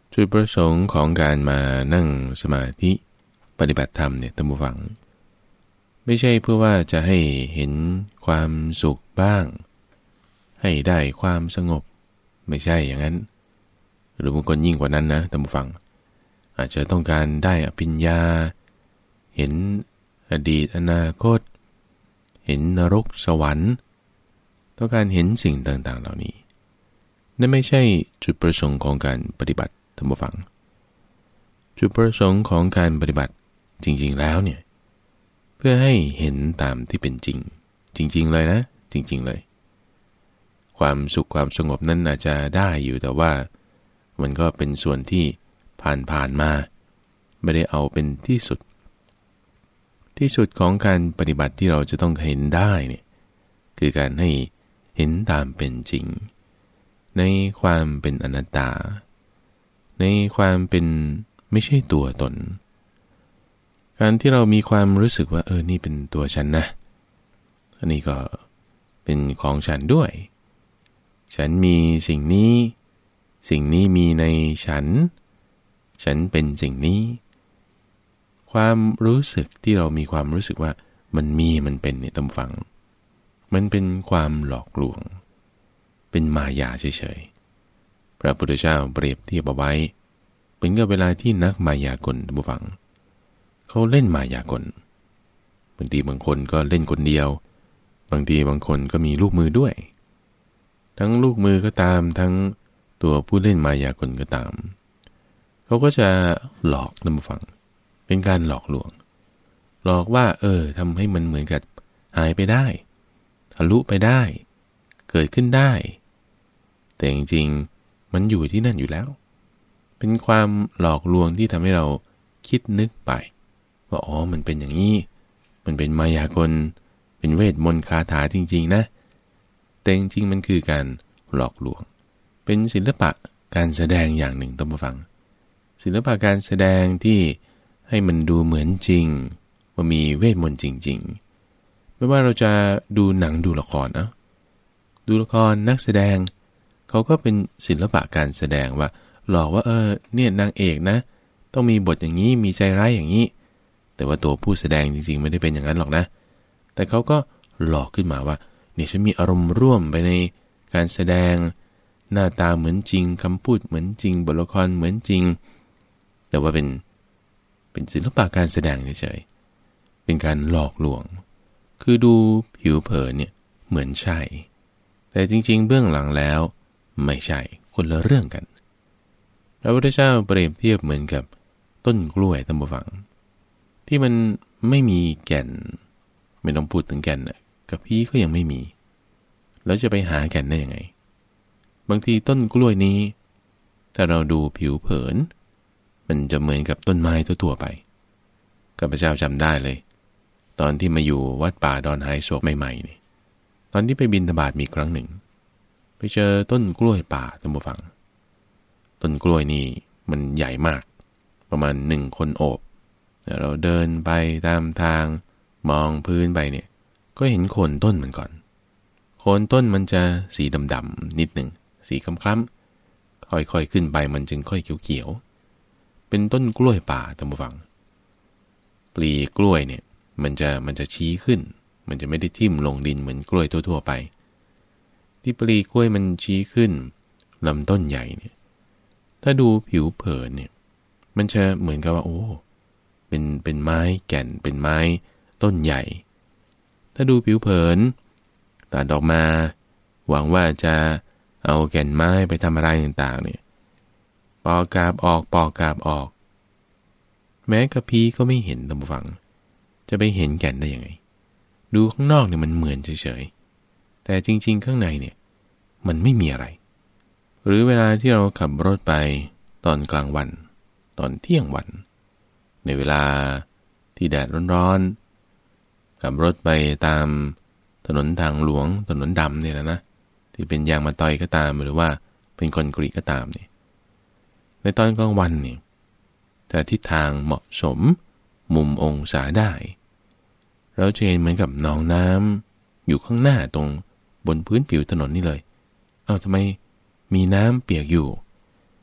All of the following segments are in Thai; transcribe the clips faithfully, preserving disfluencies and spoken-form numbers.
จุดประสงค์ของการมานั่งสมาธิปฏิบัติธรรมเนี่ยท่านผู้ฟังไม่ใช่เพื่อว่าจะให้เห็นความสุขบ้างให้ได้ความสงบไม่ใช่อย่างนั้นหรือบางคนยิ่งกว่านั้นนะท่านผู้ฟังอาจจะต้องการได้อภิญญาเห็นอดีตอนาคตเห็นนรกสวรรค์ต้องการเห็นสิ่งต่างๆเหล่านี้นั่นไม่ใช่จุดประสงค์ของการปฏิบัติท่านผู้ฟังจุดประสงค์ของการปฏิบัติจริงๆแล้วเนี่ยเพื่อให้เห็นตามที่เป็นจริงจริงๆเลยนะจริงๆเลยความสุขความสงบนั้นอาจจะได้อยู่แต่ว่ามันก็เป็นส่วนที่ผ่านๆมาไม่ได้เอาเป็นที่สุดที่สุดของการปฏิบัติที่เราจะต้องเห็นได้เนี่ยคือการให้เห็นตามเป็นจริงในความเป็นอนัตตาในความเป็นไม่ใช่ตัวตนการที่เรามีความรู้สึกว่าเออนี่เป็นตัวฉันนะอันนี้ก็เป็นของฉันด้วยฉันมีสิ่งนี้สิ่งนี้มีในฉันฉันเป็นสิ่งนี้ความรู้สึกที่เรามีความรู้สึกว่ามันมีมันเป็นเนี่ยตามฟังมันเป็นความหลอกลวงเป็นมายาเฉยๆพระพุทธเจ้าเปรียบเทียบเอาไว้เป็นกับเวลาที่นักมายากลท่านผู้ฟังเขาเล่นมายากลบางทีบางคนก็เล่นคนเดียวบางทีบางคนก็มีลูกมือด้วยทั้งลูกมือก็ตามทั้งตัวผู้เล่นมายากลก็ตามเขาก็จะหลอกท่านผู้ฟังเป็นการหลอกลวงหลอกว่าเออทำให้มันเหมือนกับหายไปได้ทะลุไปได้เกิดขึ้นได้แต่จริงๆมันอยู่ที่นั่นอยู่แล้วเป็นความหลอกลวงที่ทำให้เราคิดนึกไปว่าอ๋อมันเป็นอย่างนี้มันเป็นมายากลเป็นเวทมนต์คาถาจริงๆนะแต่จริงๆมันคือการหลอกลวงเป็นศิลปะการแสดงอย่างหนึ่งต้องมาฟังศิลปะการแสดงที่ให้มันดูเหมือนจริงว่ามีเวทมนต์จริงๆไม่ว่าเราจะดูหนังดูละครนะดูละครนักแสดงเขาก็เป็นศิลปะการแสดงว่าหลอกว่าเออเนี่ยนางเอกนะต้องมีบทอย่างนี้มีใจร้ายอย่างนี้แต่ว่าตัวผู้แสดงจริงๆไม่ได้เป็นอย่างนั้นหรอกนะแต่เขาก็หลอกขึ้นมาว่าเนี่ยฉันมีอารมณ์ร่วมไปในการแสดงหน้าตาเหมือนจริงคำพูดเหมือนจริงบทละครเหมือนจริงแต่ว่าเป็นเป็นศิลปะการแสดงเฉยๆเป็นการหลอกลวงคือดูผิวเผินเนี่ยเหมือนใช่แต่จริงๆเบื้องหลังแล้วไม่ใช่คนละเรื่องกันพระพุทธเจ้าเปรียบเทียบเหมือนกับต้นกล้วยท่านผู้ฟังที่มันไม่มีแก่นไม่ต้องพูดถึงแก่นนะกับพี่ก็ยังไม่มีแล้วจะไปหาแก่นได้ยังไงบางทีต้นกล้วยนี้ถ้าเราดูผิวเผินมันจะเหมือนกับต้นไม้ทั่วๆไปข้าพเจ้าจำได้เลยตอนที่มาอยู่วัดป่าดอนไฮโศกใหม่ๆนี่ตอนที่ไปบิณฑบาตมีครั้งหนึ่งไปเจอต้นกล้วยป่าท่านผู้ฟังต้นกล้วยนี่มันใหญ่มากประมาณหนึ่งคนโอบเราเดินไปตามทางมองพื้นไปเนี่ยก็เห็นโคนต้นมันก่อนโคนต้นมันจะสีดำๆนิดหนึ่งสีคล้ำๆค่อยๆขึ้นไปมันจึงค่อยเขียวๆเป็นต้นกล้วยป่าท่านผู้ฟังปลีกล้วยเนี่ยมันจะมันจะชี้ขึ้นมันจะไม่ได้ทิ่มลงดินเหมือนกล้วยทั่วๆไปที่ปลีกล้วยมันชี้ขึ้นลำต้นใหญ่เนี่ยถ้าดูผิวเผินเนี่ยมันจะเหมือนกับว่าโอ้เป็นเป็นไม้แก่นเป็นไม้ต้นใหญ่ถ้าดูผิวเผินตัดออกมาหวังว่าจะเอาแก่นไม้ไปทำอะไรต่างๆเนี่ยปอกกาบออกปอกกาบออกแม้กระพี้ก็ไม่เห็นท่านผู้ฟังจะไปเห็นแก่นได้ยังไงดูข้างนอกเนี่ยมันเหมือนเฉยๆแต่จริงๆข้างในเนี่ยมันไม่มีอะไรหรือเวลาที่เราขับรถไปตอนกลางวันตอนเที่ยงวันในเวลาที่แดดร้อนๆขับรถไปตามถนนทางหลวงถนนดำเนี่ยนะนะที่เป็นยางมะตอยก็ตามหรือว่าเป็นคอนกรีตก็ตามเนี่ยในตอนกลางวันเนี่ยแต่ทิศทางเหมาะสมมุมองศาได้เราจะเห็นเหมือนกับหนองน้ำอยู่ข้างหน้าตรงบนพื้นผิวถนนนี่เลยเอ้าทำไมมีน้ำเปียกอยู่ท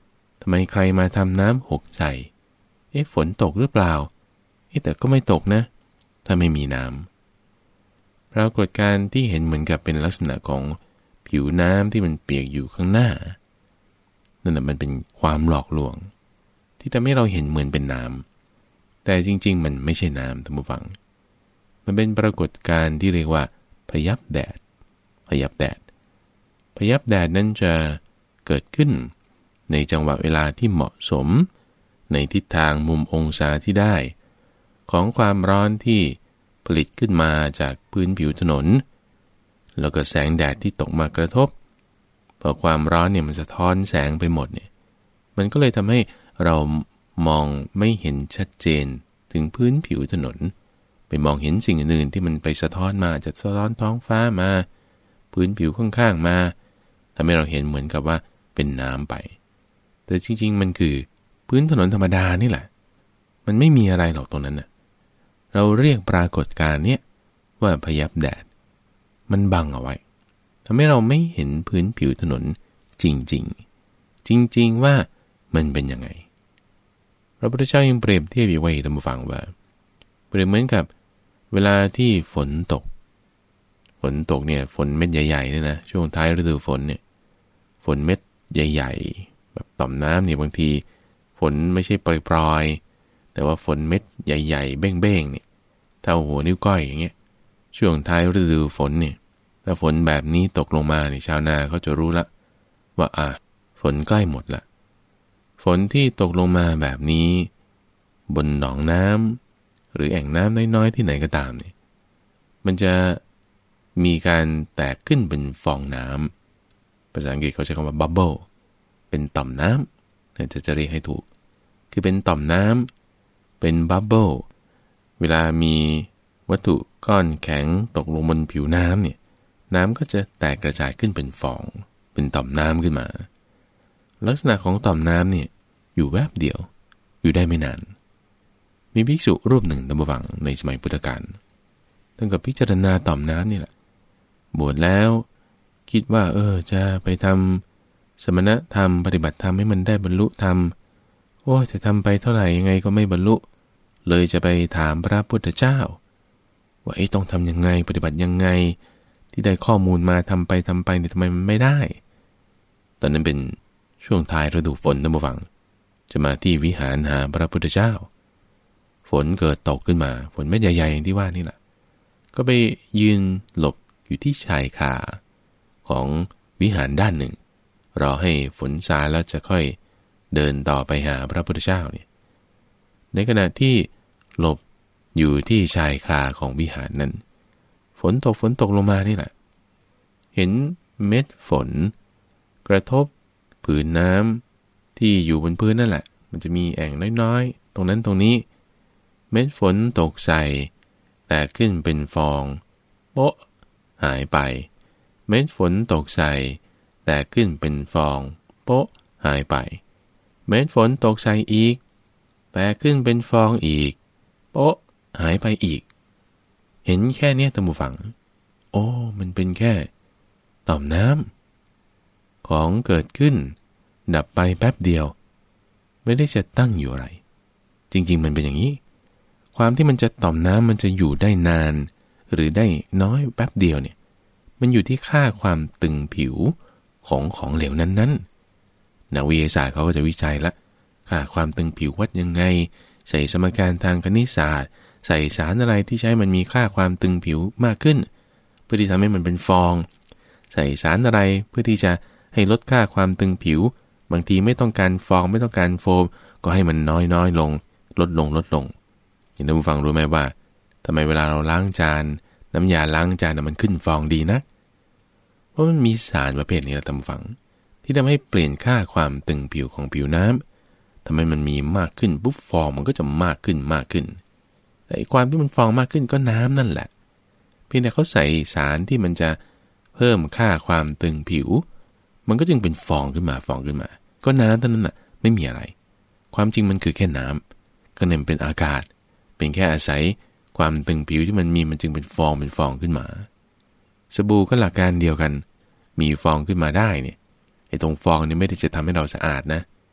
ำไมใครมาทำน้ำหกใส่เอ๊ะฝนตกหรือเปล่าเอ๊ะแต่ก็ไม่ตกนะถ้าไม่มีน้ำปรากฏการณ์ที่เห็นเหมือนกับเป็นลักษณะของผิวน้ำที่มันเปียกอยู่ข้างหน้านั่นแหละมันเป็นความหลอกลวงที่ทำให้เราเห็นเหมือนเป็นน้ำแต่จริงๆมันไม่ใช่น้ำท่านผู้ฟังมันเป็นปรากฏการณ์ที่เรียกว่าพยับแดดพยับแดดพยับแดดนั้นจะเกิดขึ้นในจังหวะเวลาที่เหมาะสมในทิศทางมุมองศาที่ได้ของความร้อนที่ผลิตขึ้นมาจากพื้นผิวถนนแล้วก็แสงแดดที่ตกมากระทบพอความร้อนเนี่ยมันสะท้อนแสงไปหมดเนี่ยมันก็เลยทำให้เรามองไม่เห็นชัดเจนถึงพื้นผิวถนนไปมองเห็นสิ่งอื่นที่มันไปสะท้อนมาจากสะท้อนท้องฟ้ามาพื้นผิวข้างๆมาทำให้เราเห็นเหมือนกับว่าเป็นน้ำไปแต่จริงๆมันคือพื้นถนนธรรมดานี่แหละมันไม่มีอะไรหรอกตรงนั้นน่ะเราเรียกปรากฏการณ์เนี้ยว่าพยับแดดมันบังเอาไว้ทำให้เราไม่เห็นพื้นผิวถนนจริงๆจริงๆว่ามันเป็นยังไงพระพุทธเจ้ายังเปรียบเทียบไว้ท่านผู้ฟังว่าเปรียบเหมือนกับเวลาที่ฝนตกฝนตกเนี่ยฝนเม็ดใหญ่ๆเนี่ยนะช่วงท้ายฤดูฝนเนี่ยฝนเม็ดใหญ่ๆแบบต่อมน้ำเนี่ยบางทีฝนไม่ใช่ปล่อยๆแต่ว่าฝนเม็ดใหญ่ๆเบ้งๆเนี่ยเท่าหัวนิ้วก้อยอย่างเงี้ยช่วงท้ายฤดูฝนเนี่ยถ้าฝนแบบนี้ตกลงมาเนี่ยชาวนาเขาจะรู้ละว่าอ่ะฝนใกล้หมดละฝนที่ตกลงมาแบบนี้บนหนองน้ำหรือแอ่งน้ำน้อยๆที่ไหนก็ตามเนี่ยมันจะมีการแตกขึ้นเป็นฟองน้ำภาษาอังกฤษเขาใช้คำว่า bubble เป็นต่อมน้ำจะจะเรียกให้ถูกคือเป็นต่อมน้ำเป็น bubble เวลามีวัตถุก้อนแข็งตกลงบนผิวน้ำเนี่ยน้ำก็จะแตกกระจายขึ้นเป็นฟองเป็นต่อมน้ำขึ้นมาลักษณะของต่อมน้ำเนี่ยอยู่แวบเดียวอยู่ได้ไม่นานมีภิกษุรูปหนึ่งตำบวังในสมัยพุทธกาลตั้งกับพิจารณาต่อมน้ำนี่แหละบวชแล้วคิดว่าเออจะไปทำสมณธรรมปฏิบัติธรรมให้มันได้บรรลุธรรมโอ้จะทำไปเท่าไหร่ยังไงก็ไม่บรรลุเลยจะไปถามพระพุทธเจ้าว่าไอ้ต้องทำยังไงปฏิบัติยังไงที่ได้ข้อมูลมาทำไปทำไปเนี่ยทำไมมันไม่ได้ตอนนั้นเป็นช่วงท้ายฤดูฝนนะบ่ฟังจะมาที่วิหารหาพระพุทธเจ้าฝนเกิดตกขึ้นมาฝนเม็ดใหญ่ๆอย่างที่ว่านี่แหละก็ไปยืนหลบอยู่ที่ชายคาของวิหารด้านหนึ่งรอให้ฝนซาแล้วจะค่อยเดินต่อไปหาพระพุทธเจ้าเนี่ยในขณะที่หลบอยู่ที่ชายคาของวิหารนั้นฝนตกฝนตกลงมานี่แหละเห็นเม็ดฝนกระทบผืนน้ำที่อยู่บนพื้นนั่นแหละมันจะมีแอ่งน้อยๆตรงนั้นตรงนี้เม็ดฝนตกใส่แตกขึ้นเป็นฟองโป๊ะหายไปเม็ดฝนตกใส่แตกขึ้นเป็นฟองโป๊ะหายไปเม็ดฝนตกใส่อีกแตกขึ้นเป็นฟองอีกโป๊ะหายไปอีกเห็นแค่เนี้ยท่านผู้ฟังโอ้มันเป็นแค่ต่อมน้ำของเกิดขึ้นดับไปแป๊บเดียวไม่ได้จะตั้งอยู่อะไรจริงๆมันเป็นอย่างนี้ความที่มันจะต่อมน้ำมันจะอยู่ได้นานหรือได้น้อยแป๊บเดียวเนี่ยมันอยู่ที่ค่าความตึงผิวของของเหลวนั้นๆนักวิทยาศาสตร์เขาก็จะวิจัยละค่าความตึงผิววัดยังไงใส่สมการทางคณิตศาสตร์ใส่สารอะไรที่ใช้มันมีค่าความตึงผิวมากขึ้นเพื่อที่ทำให้มันเป็นฟองใส่สารอะไรเพื่อที่จะให้ลดค่าความตึงผิวบางทีไม่ต้องการฟองไม่ต้องการโฟมก็ให้มันน้อยๆลงลดลงลดลงอย่างท่านผู้ฟังรู้ไหมว่าทำไมเวลาเราล้างจานน้ำยาล้างจานมันขึ้นฟองดีนะเพราะมันมีสารประเภทนี้แหละท่านผู้ฟังที่ทำให้เปลี่ยนค่าความตึงผิวของผิวน้ำทำให้มันมีมากขึ้นปุ๊บฟองมันก็จะมากขึ้นมากขึ้นแต่ความที่มันฟองมากขึ้นก็น้ำนั่นแหละเพียงแต่เขาใส่สารที่มันจะเพิ่มค่าความตึงผิวมันก็จึงเป็นฟองขึ้นมาฟองขึ้นมาก็น้ำเท่านั้นน่ะไม่มีอะไรความจริงมันคือแค่น้ำก็เน้นเป็นอากาศเป็นแค่อาศัยความตึงผิวที่มันมีมันจึงเป็นฟองเป็นฟองขึ้นมาสบู่ก็หลักการเดียวกันมีฟองขึ้นมาได้เนี่ยไอ้ตรงฟองนี่ไม่ได้จะทำให้เราสะอาดนะมัน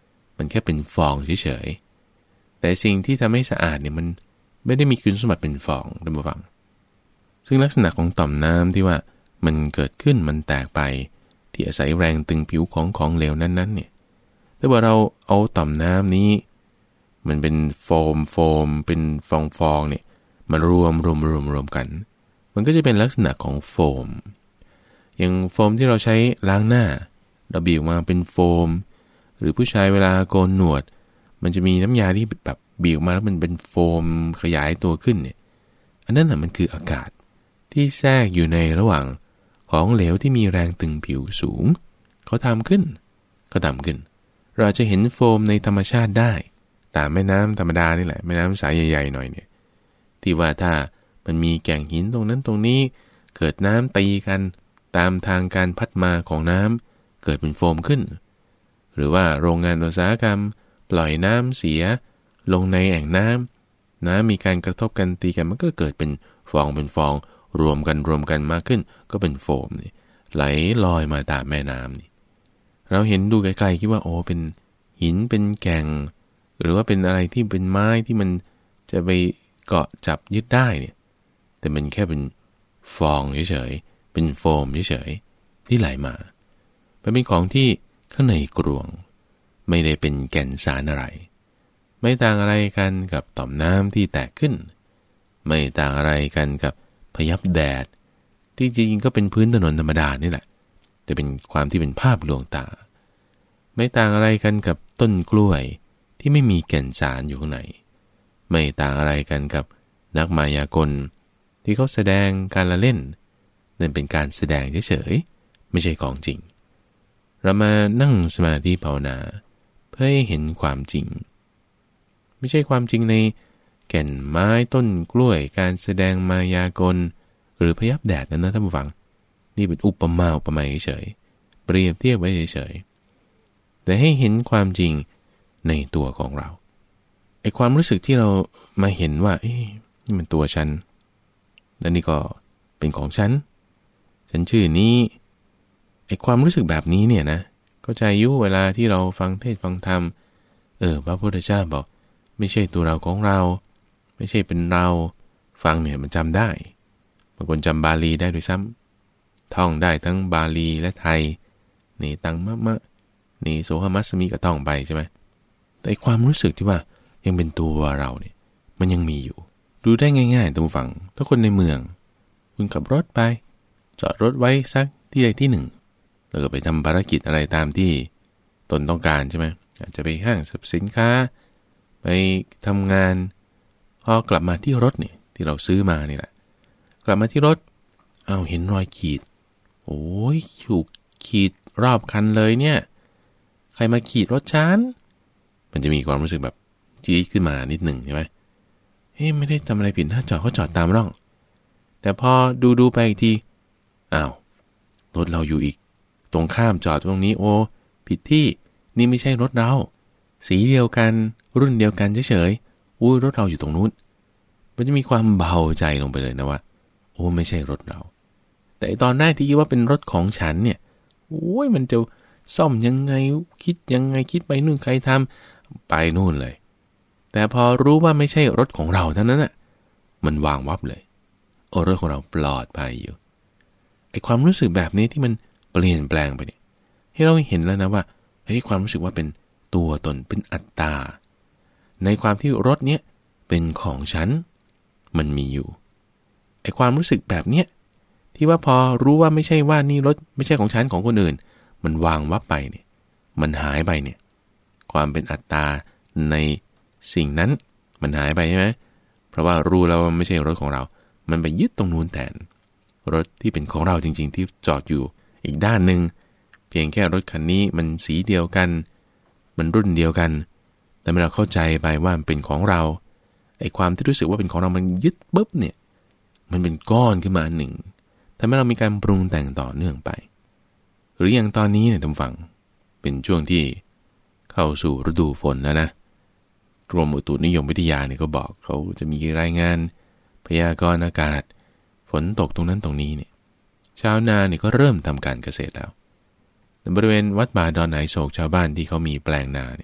มันแค่เป็นฟองเฉยๆแต่สิ่งที่ทำให้สะอาดเนี่ยมันไม่ได้มีคุณสมบัติเป็นฟองท่านผู้ฟังซึ่งลักษณะของต่อมน้ำที่ว่ามันเกิดขึ้นมันแตกไปที่อาศัยแรงตึงผิวของของเหลวนั้นๆเนี่ยถ้าว่าเราเอาต่อมน้ำนี้มันเป็นโฟมโฟมเป็นฟองฟองเนี่ยมันรวมรวมรวมรวมกันมันก็จะเป็นลักษณะของโฟมอย่างโฟมที่เราใช้ล้างหน้าเราบีบมาเป็นโฟมหรือผู้ชายเวลาโกนหนวดมันจะมีน้ำยาที่แบบบีบมาแล้วมันเป็นโฟมขยายตัวขึ้นเนี่ยอันนั้นน่ะมันคืออากาศที่แทรกอยู่ในระหว่างของเหลวที่มีแรงตึงผิวสูงเขาทำขึ้นก็ทำขึ้นเราจะเห็นโฟมในธรรมชาติได้ตามแม่น้ำธรรมดานี่แหละแม่น้ำสายใหญ่ๆหน่อยเนี่ยที่ว่าถ้ามันมีแก่งหินตรงนั้นตรงนี้เกิดน้ำตีกันตามทางการพัดมาของน้ำเกิดเป็นโฟมขึ้นหรือว่าโรงงานอุตสาหกรรมปล่อยน้ำเสียลงในแอ่งน้ำน้ำมีการกระทบกันตีกันมันก็เกิดเป็นฟองเป็นฟองรวมกันรวมกันมากขึ้นก็เป็นโฟมนี่ไหลลอยมาตามแม่น้ำนี่เราเห็นดูไกลๆคิดว่าโอ้เป็นหินเป็นแก่งหรือว่าเป็นอะไรที่เป็นไม้ที่มันจะไปเกาะจับยึดได้เนี่ยแต่มันแค่เป็นฟองเฉยๆเป็นโฟมเฉยๆที่ไหลมามันเป็นของที่ข้างในกรวงไม่ได้เป็นแก่นสารอะไรไม่ต่างอะไรกันกับต่อมน้ำที่แตกขึ้นไม่ต่างอะไรกันกับพยับแดดที่จริงก็เป็นพื้นถนนธรรมดานี่แหละแต่เป็นความที่เป็นภาพลวงตาไม่ต่างอะไรกันกับต้นกล้วยที่ไม่มีแก่นสารอยู่ข้างในไม่ต่างอะไรกันกับนักมายากลที่เขาแสดงการละเล่นนั่นเป็นการแสดงเฉยๆไม่ใช่ของจริงเรามานั่งสมาธิภาวนาเพื่อให้เห็นความจริงไม่ใช่ความจริงในแก่นไม้ต้นกล้วยการแสดงมายากลหรือพยับแดดนั้นนะท่านผู้ฟังนี่เป็นอุปมาอุปไมยเฉยเปรียบเทียบไว้เฉยๆแต่ให้เห็นความจริงในตัวของเราไอ้ความรู้สึกที่เรามาเห็นว่าเอ๊ะนี่มันตัวฉันและนี่ก็เป็นของฉันฉันชื่อนี้ไอ้ความรู้สึกแบบนี้เนี่ยนะก็ใจยุ่เวลาที่เราฟังเทศน์ฟังธรรมเออพระพุทธเจ้าบอกไม่ใช่ตัวเราของเราไม่ใช่เป็นเราฟังเนี่ยมันจำได้บางคนจำบาลีได้ด้วยซ้ำท่องได้ทั้งบาลีและไทยนี่ตังมะมะนี่โสหมัสมีก็ท่องไปใช่ไหมแต่ความรู้สึกที่ว่ายังเป็นตัวเราเนี่ยมันยังมีอยู่ดูได้ง่ายๆท่านผู้ฟังถ้าคนในเมืองคุณขับรถไปจอดรถไว้สักที่ใดที่หนึ่งแล้วก็ไปทำภารกิจอะไรตามที่ตนต้องการใช่ไหมอาจจะไปห้างสรรพสินค้าไปทำงานพอกลับมาที่รถเนี่ยที่เราซื้อมานี่แหละกลับมาที่รถเอาเห็นรอยขีดโอ้ยถูกขีดรอบคันเลยเนี่ยใครมาขีดรถฉันมันจะมีความรู้สึกแบบจี๊ดขึ้นมานิดหนึ่งใช่ไหมเฮ้ยไม่ได้ทำอะไรผิดถ้าจอดก็จอดตามร่องแต่พอดูดูไปอีกทีอ้าวรถเราอยู่อีกตรงข้ามจอดตรงนี้โอ้ผิดที่นี่ไม่ใช่รถเราสีเดียวกันรุ่นเดียวกันเฉยๆอุ้ยรถเราอยู่ตรงนู้นมันจะมีความเบาใจลงไปเลยนะว่าโอ้ไม่ใช่รถเราแต่ตอนแรกที่คิดว่าเป็นรถของฉันเนี่ยโอ้ยมันจะซ่อมยังไงคิดยังไงคิดไปนู่นใครทำไปนู่นเลยแต่พอรู้ว่าไม่ใช่รถของเราเท่านั้นน่ะมันวางวับเลยโอ้รถของเราปลอดภัยอยู่ไอ้ความรู้สึกแบบนี้ที่มันเปลี่ยนแปลงไปเนี่ยให้เราเห็นแล้วนะว่าเฮ้ยความรู้สึกว่าเป็นตัวตนเป็นอัตตาในความที่รถเนี้ยเป็นของฉันมันมีอยู่ไอ้ความรู้สึกแบบเนี้ยที่ว่าพอรู้ว่าไม่ใช่ว่านี่รถไม่ใช่ของฉันของคนอื่นมันวางวับไปเนี่ยมันหายไปเนี่ยความเป็นอัตตาในสิ่งนั้นมันหายไปใช่ไหมเพราะว่ารู้แล้วว่าไม่ใช่รถของเรามันไปยึดตรงนู้นแทนรถที่เป็นของเราจริงๆที่จอดอยู่อีกด้านหนึ่งเพียงแค่รถคันนี้มันสีเดียวกันมันรุ่นเดียวกันแต่เมื่อเราเข้าใจไปว่ามันเป็นของเราไอ้ความที่รู้สึกว่าเป็นของเรามันยึดปุ๊บเนี่ยมันเป็นก้อนขึ้นมาหนึ่งทำให้เรามีการปรุงแต่งต่อเนื่องไปหรืออย่างตอนนี้เนี่ยท่านฟังเป็นช่วงที่เข้าสู่ฤดูฝนแล้วนะกรมอุตุนิยมวิทยาเนี่ยก็บอกเขาจะมีรายงานพยากรณ์อากาศฝนตกตรงนั้นตรงนี้เนี่ยชาวนาเนี่ยก็เริ่มทำการเกษตรแล้วในบริเวณวัดบาดอนไหนโศกชาวบ้านที่เขามีแปลงนาเนี่ย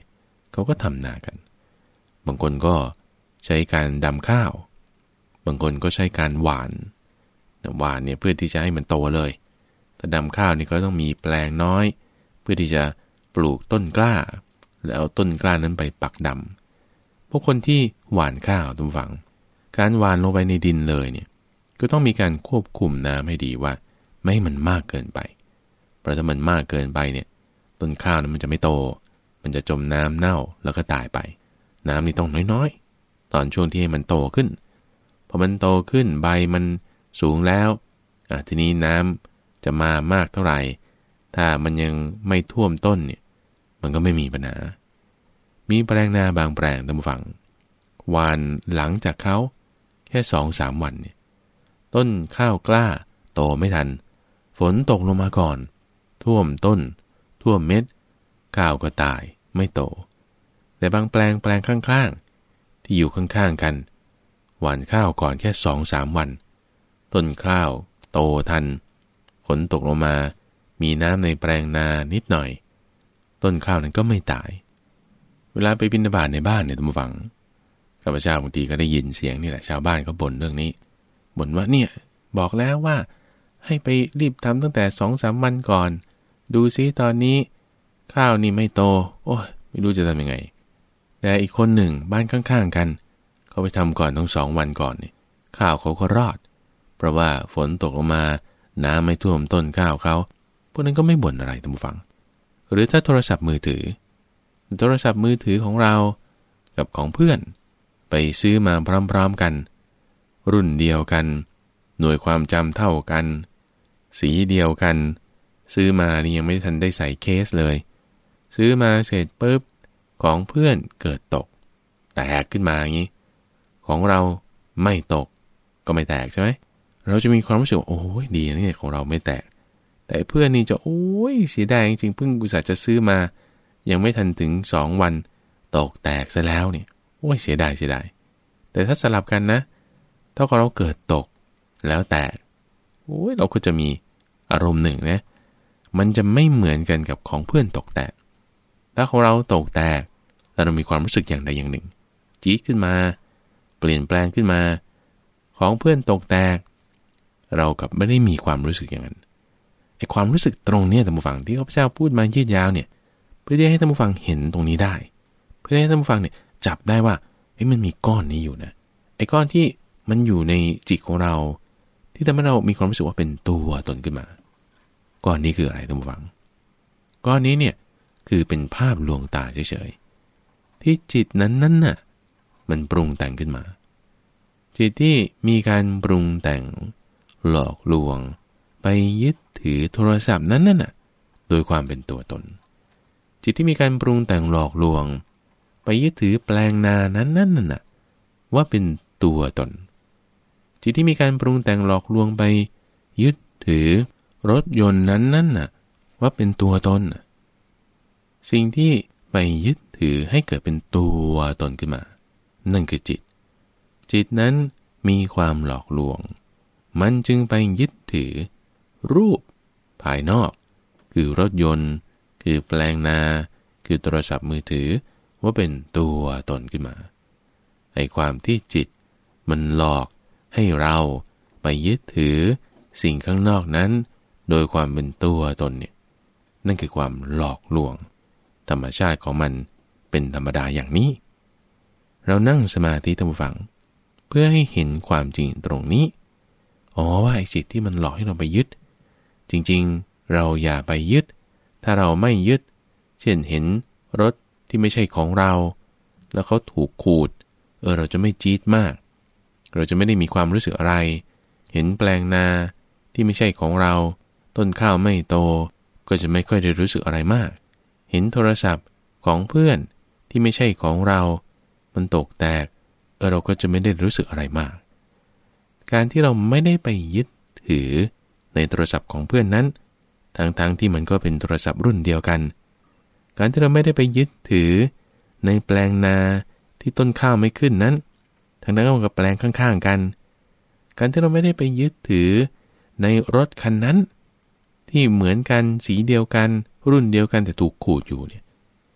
เขาก็ทำนากันบางคนก็ใช้การดำข้าวบางคนก็ใช้การหว่านหว่านเนี่ยเพื่อที่จะให้มันโตเลยแต่ดำข้าวนี่ก็ต้องมีแปลงน้อยเพื่อที่จะปลูกต้นกล้าแล้วเอาต้นกล้านั้นไปปักดำพวกคนที่หว่านข้าวทุกฝั่งการหว่านลงไปในดินเลยเนี่ยก็ต้องมีการควบคุมน้ำให้ดีว่าไม่ให้มันมากเกินไปเพราะถ้ามันมากเกินไปเนี่ยต้นข้าวนั้นมันจะไม่โตมันจะจมน้ำเน่าแล้วก็ตายไปน้ำนี่ต้องน้อยๆตอนช่วงที่มันโตขึ้นพอมันโตขึ้นใบมันสูงแล้วอ่ะทีนี้น้ำจะมามากเท่าไหร่ถ้ามันยังไม่ท่วมต้นเนี่ยมันก็ไม่มีปัญหามีแปลงนาบางแปลงตามฝั่งหว่านหลังจากเขาแค่สองสามวันเนี่ยต้นข้าวกล้าโตไม่ทันฝนตกลงมาก่อนท่วมต้นท่วมเม็ดข้าวก็ตายไม่โตแต่บางแปลงแปลงข้างๆที่อยู่ข้างๆกันหว่านข้าวก่อนแค่สองสามวันต้นข้าวโตทันฝนตกลงมามีน้ำในแปลงนานิดหน่อยต้นข้าวนั้นก็ไม่ตายเวลาไปบิณฑบาตในบ้านเนี่ยท่านผู้ฟังข้าพเจ้าบางทีก็ได้ยินเสียงนี่แหละชาวบ้านเขาบ่นเรื่องนี้บ่นว่าเนี่ยบอกแล้วว่าให้ไปรีบทำตั้งแต่สองสามวันก่อนดูซิตอนนี้ข้าวนี่ไม่โตโอ้ยไม่รู้จะทำยังไงแต่อีกคนหนึ่งบ้านข้างๆกันเขาไปทำก่อนทั้งสองวันก่อนนี่ข้าวเขาก็รอดเพราะว่าฝนตกลงมาน้ำไม่ท่วมต้นข้าวเขาพวกนั้นก็ไม่บ่นอะไรท่านผู้ฟังหรือถ้าโทรศัพท์มือถือโทรศัพท์มือถือของเรากับของเพื่อนไปซื้อมาพร้อมๆกันรุ่นเดียวกันหน่วยความจำเท่ากันสีเดียวกันซื้อมานี่ยังไม่ทันได้ใส่เคสเลยซื้อมาเสร็จปุ๊บของเพื่อนเกิดตกแตกขึ้นมาอย่างนี้ของเราไม่ตกก็ไม่แตกใช่ไหมเราจะมีความรู้สึกว่าโอ้ยดีนี่ของเราไม่แตกแต่เพื่อนนี่จะโอ้ยเสียดายจริงๆเพิ่งอุตส่าห์จะซื้อมายังไม่ทันถึงสองวันตกแตกซะแล้วเนี่ยโอ้ยเสียดายเสียดายแต่ถ้าสลับกันนะถ้าเราเกิดตกแล้วแตกโอ้ยเราก็จะมีอารมณ์หนึ่งนะมันจะไม่เหมือนกันกับของเพื่อนตกแตกถ้าของเราตกแตกแล้วเรามีความรู้สึกอย่างใดอย่างหนึ่งจี๊ดขึ้นมาเปลี่ยนแปลงขึ้นมาของเพื่อนตกแตกเรากับไม่ได้มีความรู้สึกอย่างนั้นไอ้ความรู้สึกตรงเนี้ยท่านผู้ฟังที่ข้าพเจ้าพูดมายืดยาวเนี่ยเพื่อให้ท่านผู้ฟังเห็นตรงนี้ได้เพื่อให้ท่านผู้ฟังเนี่ยจับได้ว่าเฮ้ยมันมีก้อนนี้อยู่นะไอ้ก้อนที่มันอยู่ในจิตของเราที่ทำให้เรามีความรู้สึกว่าเป็นตัวตนขึ้นมาก้อนนี้คืออะไรท่านผู้ฟังก้อนนี้เนี่ยคือเป็นภาพลวงตาเฉยๆที่จิตนั้นนั่นน่ะมันปรุงแต่งขึ้นมาจิตที่มีการปรุงแต่งหลอกลวงไปยึดถือโทรศัพท์นั้นน่ะโดยความเป็นตัวตนจิตที่มีการปรุงแต่งหลอกลวงไปยึดถือแปลงนานั้นนั่นน่ะว่าเป็นตัวตนจิตที่มีการปรุงแต่งหลอกลวงไปยึดถือรถยนต์นั้นนั่นน่ะว่าเป็นตัวตนสิ่งที่ไปยึดถือให้เกิดเป็นตัวตนขึ้นมานั่นคือจิตจิตนั้นมีความหลอกลวงมันจึงไปยึดถือรูปภายนอกคือรถยนต์คือแปลงนาคือโทรศัพท์มือถือว่าเป็นตัวตนขึ้นมาไอ้ความที่จิตมันหลอกให้เราไปยึดถือสิ่งข้างนอกนั้นโดยความเป็นตัวตนเนี่ยนั่นคือความหลอกลวงธรรมชาติของมันเป็นธรรมดาอย่างนี้เรานั่งสมาธิท่านผู้ฟังเพื่อให้เห็นความจริงตรงนี้อ๋อว่าไอ้จิตที่มันหลอกให้เราไปยึดจริงๆเราอย่าไปยึดถ้าเราไม่ยึดเช่นเห็นรถที่ไม่ใช่ของเราแล้วเขาถูกขูดเออเราจะไม่จี๊ดมากเราจะไม่ได้มีความรู้สึกอะไรเห็นแปลงนาที่ไม่ใช่ของเราต้นข้าวไม่โตก็จะไม่ค่อยได้รู้สึกอะไรมากเห็นโทรศัพท์ของเพื่อนที่ไม่ใช่ของเรามันตกแตกเออเราก็จะไม่ได้รู้สึกอะไรมากการที่เราไม่ได้ไปยึดถือในโทรศัพท์ของเพื่อนนั้นทั้งๆที่มันก็เป็นโทรศัพท์รุ่นเดียวกันการที่เราไม่ได้ไปยึดถือในแปลงนาที่ต้นข้าวไม่ขึ้นนั้นทั้งนั้นก็กับแปลงข้างๆกันการที่เราไม่ได้ไปยึดถือในรถคันนั้นที่เหมือนกันสีเดียวกันรุ่นเดียวกันแต่ถูกขูดอยู่เนี่ยท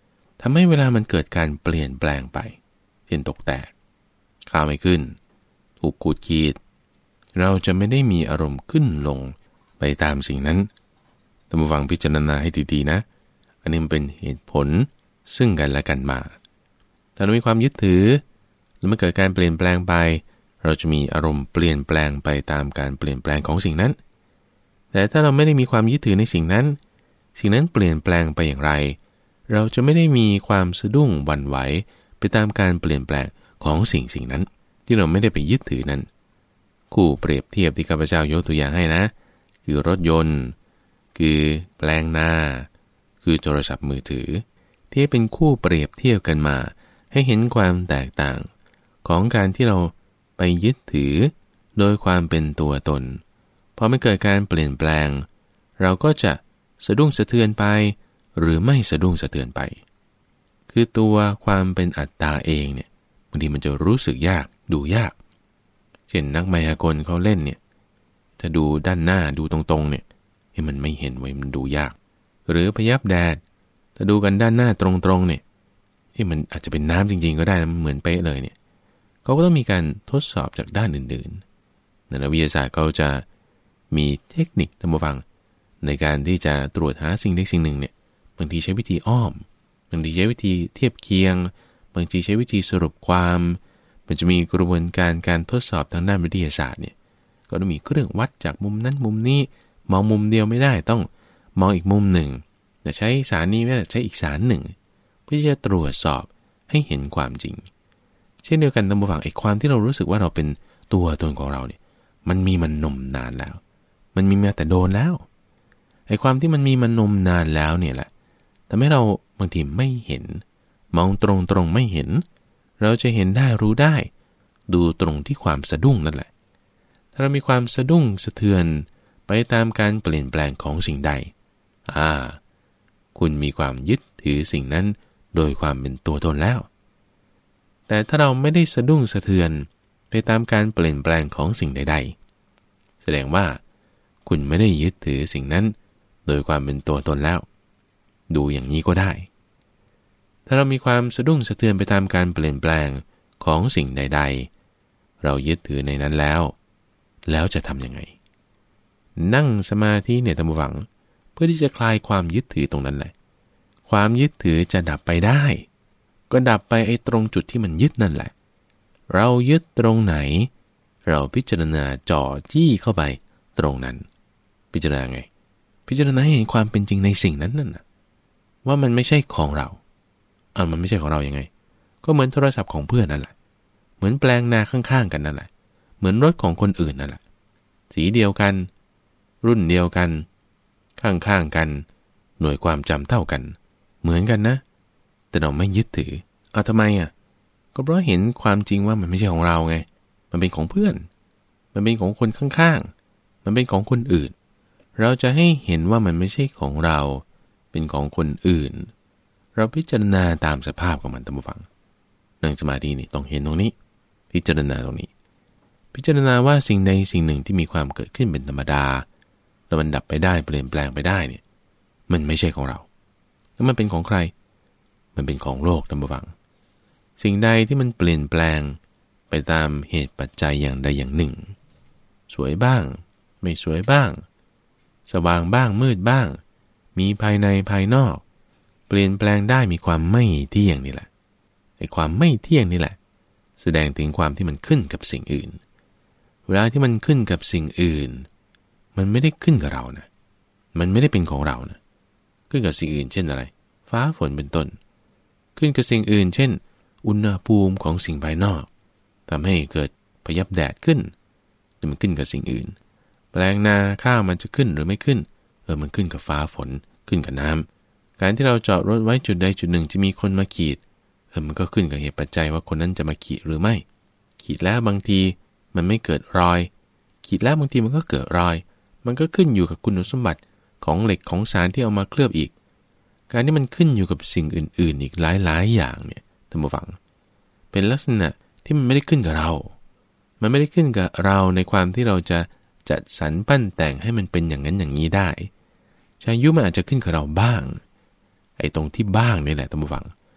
ทำให้เวลามันเกิดการเปลี่ยนแปลงไปเช่นตกแตกข้าวไม่ขึ้นถูกขูดขีดเราจะไม่ได้มีอารมณ์ขึ้นลงไปตามสิ่งนั้นท่านผู้ฟังพิจารณาให้ดีๆนะอันนี้มันเป็นเหตุผลซึ่งกันและกันมาถ้าเรามีความยึดถือแล้วมันเกิดการเปลี่ยนแปลงไปเราจะมีอารมณ์เปลี่ยนแปลงไปตามการเปลี่ยนแปลงของสิ่งนั้นแต่ถ้าเราไม่ได้มีความยึดถือในสิ่งนั้นสิ่งนั้นเปลี่ยนแปลงไปอย่างไรเราจะไม่ได้มีความสะดุ้งหวั่นไหวไปตามการเปลี่ยนแปลงของสิ่งสิ่งนั้นที่เราไม่ได้ไปยึดถือนั้นคู่เปรียบเทียบที่ข้าพเจ้ายกตัวอย่างให้นะคือรถยนต์คือแปลงนาคือโทรศัพท์มือถือที่เป็นคู่เปรียบเทียบกันมาให้เห็นความแตกต่างของการที่เราไปยึดถือโดยความเป็นตัวตนพอไม่เกิดการเปลี่ยนแปลงเราก็จะสะดุ้งสะเทือนไปหรือไม่สะดุ้งสะเทือนไปคือตัวความเป็นอัตตาเองเนี่ยบางทีมันจะรู้สึกยากดูยากเช่นนักมายากลเขาเล่นเนี่ยถ้าดูด้านหน้าดูตรงๆเนี่ยให้มันไม่เห็นไว้มันดูยากหรือพยับแดดถ้าดูกันด้านหน้าตรงๆเนี่ยที่มันอาจจะเป็นน้ำจริงๆก็ได้นะมันเหมือนเป๊ะเลยเนี่ยเขาก็ต้องมีการทดสอบจากด้านอื่นๆนักวิทยาศาสตร์เขาจะมีเทคนิคท่านผู้ฟังในการที่จะตรวจหาสิ่งใดสิ่งหนึ่งเนี่ยบางทีใช้วิธีอ้อมบางทีใช้วิธีเทียบเคียงบางทีใช้วิธีสรุปความมันจะมีกระบวนการการทดสอบทางด้านวิทยาศาสตร์เนี่ยก็ต้องมีเครื่องวัดจากมุมนั้นมุมนี้มองมุมเดียวไม่ได้ต้องมองอีกมุมหนึ่งแต่ใช้สารนี้ไม่ได้ใช้อีกสารหนึ่งเพื่อจะตรวจสอบให้เห็นความจริงเช่นเดียวกันท่านผู้ฟังไอ้ความที่เรารู้สึกว่าเราเป็นตัวตนของเราเนี่ยมันมีมันนมนานแล้วมันมีมาแต่โดนแล้วไอ้ความที่มันมีมันนมนานแล้วเนี่ยแหละทำให้เราบางทีไม่เห็นมองตรงๆไม่เห็นเราจะเห็นได้รู้ได้ดูตรงที่ความสะดุ้งนั่นแหละถ้าเรามีความสะดุ้งสะเทือนไปตามการเปลี่ยนแปลงของสิ่งใดอ่าคุณมีความยึดถือสิ่งนั้นโดยความเป็นตัวตนแล้วแต่ถ้าเราไม่ได้สะดุ้งสะเทือนไปตามการเปลี่ยนแปลงของสิ่งใดๆแสดงว่าคุณไม่ได้ยึดถือสิ่งนั้นโดยความเป็นตัวตนแล้วดูอย่างนี้ก็ได้ถ้าเรามีความสะดุ้งสะเทือนไปตามการเปลี่ยนแปลงของสิ่งใดๆเรายึดถือในนั้นแล้วแล้วจะทำยังไงนั่งสมาธิเนี่ยท่านผู้ฟังเพื่อที่จะคลายความยึดถือตรงนั้นแหละความยึดถือจะดับไปได้ก็ดับไปไอ้ตรงจุดที่มันยึดนั่นแหละเรายึดตรงไหนเราพิจารณาจ่อจี้เข้าไปตรงนั้นพิจารณาไงพิจารณาให้เห็นความเป็นจริงในสิ่งนั้นนั่นนะว่ามันไม่ใช่ของเราอ่ามันไม่ใช่ของเรายังไงก็เหมือนโทรศัพท์ของเพื่อนนั่นแหละเหมือนแปลงนาข้างๆกันนั่นแหละเหมือนรถของคนอื่นนั่นแหละสีเดียวกันรุ่นเดียวกันข้างๆกันหน่วยความจำเท่ากันเหมือนกันนะแต่เราไม่ยึดถือเอาทำไมอ่ะก็เพราะเห็นความจริงว่ามันไม่ใช่ของเราไงมันเป็นของเพื่อนมันเป็นของคนข้างๆมันเป็นของคนอื่นเราจะให้เห็นว่ามันไม่ใช่ของเราเป็นของคนอื่นเราพิจารณาตามสภาพของมันท่านผู้ฟังนั่งสมาธินี่ต้องเห็นตรงนี้พิจารณาตรงนี้พิจารณาว่าสิ่งใดสิ่งหนึ่งที่มีความเกิดขึ้นเป็นธรรมดาแล้วมันดับไปได้เปลี่ยนแปลงไปได้เนี่ยมันไม่ใช่ของเราแล้วมันเป็นของใครมันเป็นของโลกท่านผู้ฟังสิ่งใดที่มันเปลี่ยนแปลงไปตามเหตุปัจจัยอย่างใดอย่างหนึ่งสวยบ้างไม่สวยบ้างสว่างบ้างมืดบ้างมีภายในภายนอกเปลี่ยนแปลงได้มีความไม่เที่ยงนี่แหละไอ้ความไม่เที่ยงนี่แหละแสดงถึงความที่มันขึ้นกับสิ่งอื่นเวลาที่มันขึ้นกับสิ่งอื่นมันไม่ได้ขึ้นกับเรานะมันไม่ได้เป็นของเรานะขึ้นกับสิ่งอื่นเช่นอะไรฟ้าฝนเป็นต้นขึ้นกับสิ่งอื่นเช่นอุณหภูมิของสิ่งภายนอกทำให้เกิดพยับแดดขึ้นแต่มันขึ้นกับสิ่งอื่นแปลงนาข้าวมันจะขึ้นหรือไม่ขึ้นเออมันขึ้นกับฟ้าฝนขึ้นกับน้ำการที่เราจอดรถไว้จุดใดจุดหนึ่งจะมีคนมาขีดเออมันก็ขึ้นกับเหตุปัจจัยว่าคนนั้นจะมาขีดหรือไม่ขีดแล้วบางทีมันไม่เกิดรอยขีดแล้วบางทีมันก็เกิดรอยมันก็ขึ้นอยู่กับคุณสมบัติของเหล็กของสารที่เอามาเคลือบอีกการที่มันขึ้นอยู่กับสิ่งอื่นๆอีกหลายๆอย่างเนี่ยท่านผู้ฟังเป็นลักษณะที่มันไม่ได้ขึ้นกับเรามันไม่ได้ขึ้นกับเราในความที่เราจะจัดสรรปั้นแต่งให้มันเป็นอย่างนั้นอย่างนี้ได้ชายุมันอาจจะขึ้นกับเราบ้างไอ้ตรงที่บ้างนี่แหละท่านผู้ฟัง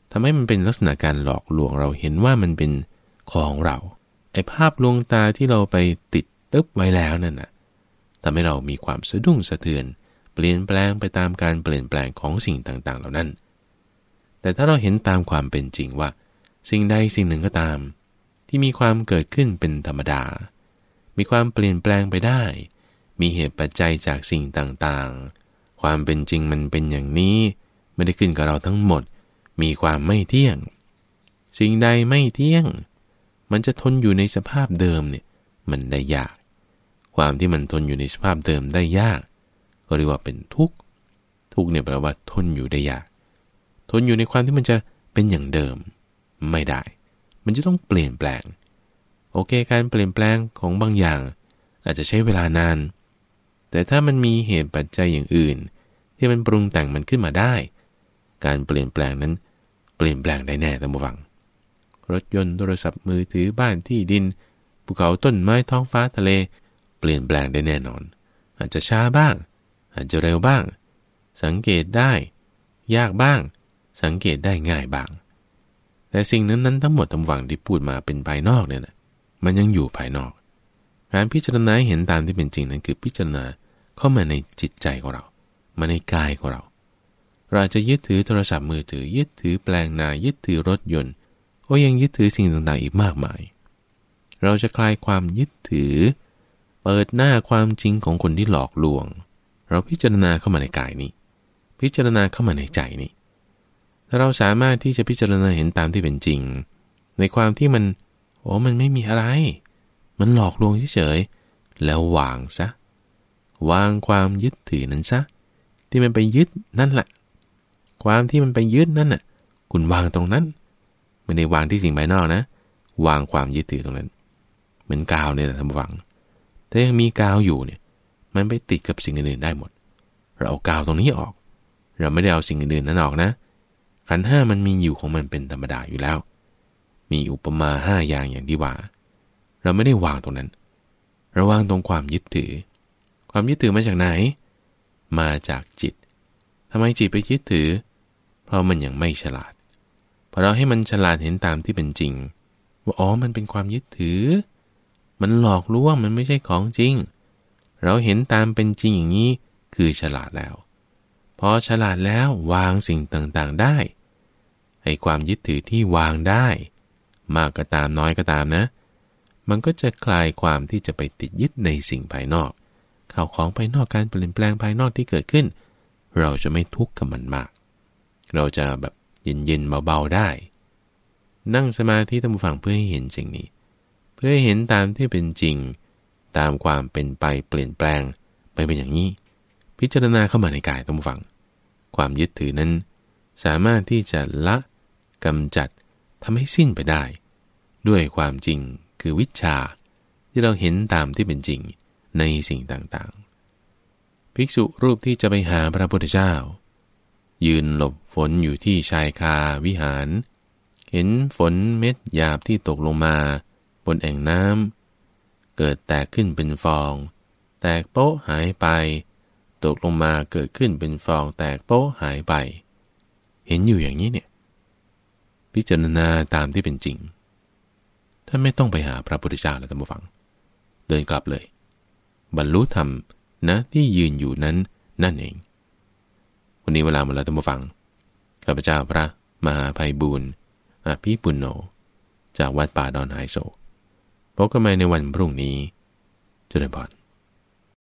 ทำให้มันเป็นลักษณะการหลอกลวงเราเห็นว่ามันเป็นของเราไอ้ภาพลวงตาที่เราไปติดตึ๊บไว้แล้วนั่นน่ะทำให้เรามีความสะดุ้งสะเทือนเปลี่ยนแปลงไปตามการเปลี่ยนแปลงของสิ่งต่างๆเหล่านั้นแต่ถ้าเราเห็นตามความเป็นจริงว่าสิ่งใดสิ่งหนึ่งก็ตามที่มีความเกิดขึ้นเป็นธรรมดามีความเปลี่ยนแปลงไปได้มีเหตุปัจจัยจากสิ่งต่างๆความเป็นจริงมันเป็นอย่างนี้ไม่ได้ขึ้นกับเราทั้งหมดมีความไม่เที่ยงสิ่งใดไม่เที่ยงมันจะทนอยู่ในสภาพเดิมเนี่ยมันได้ยากความที่มันทนอยู่ในสภาพเดิมได้ยากก็เรียกว่าเป็นทุกข์ทุกข์เนี่ยแปลว่าทนอยู่ได้ยากทนอยู่ในความที่มันจะเป็นอย่างเดิมไม่ได้มันจะต้องเปลี่ยนแปลงโอเคการเปลี่ยนแปลงของบางอย่างอาจจะใช้เวลานานแต่ถ้ามันมีเหตุปัจจัยอย่างอื่นที่มันปรุงแต่งมันขึ้นมาได้การเปลี่ยนแปลงนั้นเปลี่ยนแปลงได้แน่ท่านผู้ฟังรถยนต์โทรศัพท์มือถือบ้านที่ดินภูเขาต้นไม้ท้องฟ้าทะเลเปลี่ยนแปลงได้แน่นอนอาจจะช้าบ้างอาจจะเร็วบ้างสังเกตได้ยากบ้างสังเกตได้ง่ายบ้างแต่สิ่งนั้นนั้นทั้งหมดทั้งวังที่พูดมาเป็นภายนอกเนี่ยนะมันยังอยู่ภายนอกการพิจารณาเห็นตามที่เป็นจริงนั้นคือพิจารณาเข้ามาในจิตใจของเรามาในกายของเราเราจะยึดถือโทรศัพท์มือถือยึดถือแปลงนายึดถือรถยนต์ก็ยังยึดถือสิ่งต่างๆอีกมากมายเราจะคลายความยึดถือเปิดหน้าความจริงของคนที่หลอกลวงเราพิจารณาเข้ามาในกายนี้พิจารณาเข้ามาในใจนี้ถ้าเราสามารถที่จะพิจารณาเห็นตามที่เป็นจริงในความที่มันโอ้มันไม่มีอะไรมันหลอกลวงเฉยๆแล้ววางซะวางความยึดถือนั้นซะที่มันไปยึดนั่นแหละความที่มันไปยึดนั่นน่ะคุณวางตรงนั้นไม่ได้วางที่สิ่งภายนอกนะวางความยึดถือตรงนั้นเหมือนกาวเนี่ยแหละท่านผู้ฟังถ้ายังมีกาวอยู่เนี่ยมันไปติดกับสิ่งอื่นๆได้หมดเราเอากาวตรงนี้ออกเราไม่ได้เอาสิ่งอื่นๆนั้นออกนะขันธ์ห้ามันมีอยู่ของมันเป็นธรรมดาอยู่แล้วมีอุปมาห้าอย่างอย่างที่ว่าเราไม่ได้วางตรงนั้นเราวางตรงความยึดถือความยึดถือมาจากไหนมาจากจิตทำไมจิตไปยึดถือเพราะมันยังไม่ฉลาดพอเราให้มันฉลาดเห็นตามที่เป็นจริงว่าอ๋อมันเป็นความยึดถือมันหลอกลวงมันไม่ใช่ของจริงเราเห็นตามเป็นจริงอย่างนี้คือฉลาดแล้วพอฉลาดแล้ววางสิ่งต่างๆได้ไอ้ความยึดถือที่วางได้มากก็ตามน้อยก็ตามนะมันก็จะคลายความที่จะไปติดยึดในสิ่งภายนอกข่าวของภายนอกการเปลี่ยนแปลงภายนอกที่เกิดขึ้นเราจะไม่ทุกข์กับมันมากเราจะแบบเย็นๆเบาๆได้นั่งสมาธิท่านผู้ฟังเพื่อให้เห็นสิ่งนี้เพื่อให้เห็นตามที่เป็นจริงตามความเป็นไปเปลี่ยนแปลงไปเป็นอย่างนี้พิจารณาเข้ามาในกายท่านผู้ฟังความยึดถือนั้นสามารถที่จะละกำจัดทำให้สิ้นไปได้ด้วยความจริงคือวิชชาที่เราเห็นตามที่เป็นจริงในสิ่งต่างๆภิกษุรูปที่จะไปหาพระพุทธเจ้ายืนหลบฝนอยู่ที่ชายคาวิหารเห็นฝนเม็ดหยาบที่ตกลงมาบนแอ่งน้ำเกิดแตกขึ้นเป็นฟองแตกโป๊ะหายไปตกลงมาเกิดขึ้นเป็นฟองแตกโป๊ะหายไปเห็นอยู่อย่างนี้เนี่ยพิจารณาตามที่เป็นจริงท่านไม่ต้องไปหาพระพุทธเจ้าแล้วท่านผู้ฟังเดินกลับเลยบรรลุธรรมนะที่ยืนอยู่นั้นนั่นเองวันนี้เวลาหมดแล้วท่านผู้ฟังข้าพเจ้าพระมหาไพบูลย์อภิปุณโญจากวัดป่าดอนไฮโศกพบกันใหม่ในวันพรุ่งนี้เจริญพร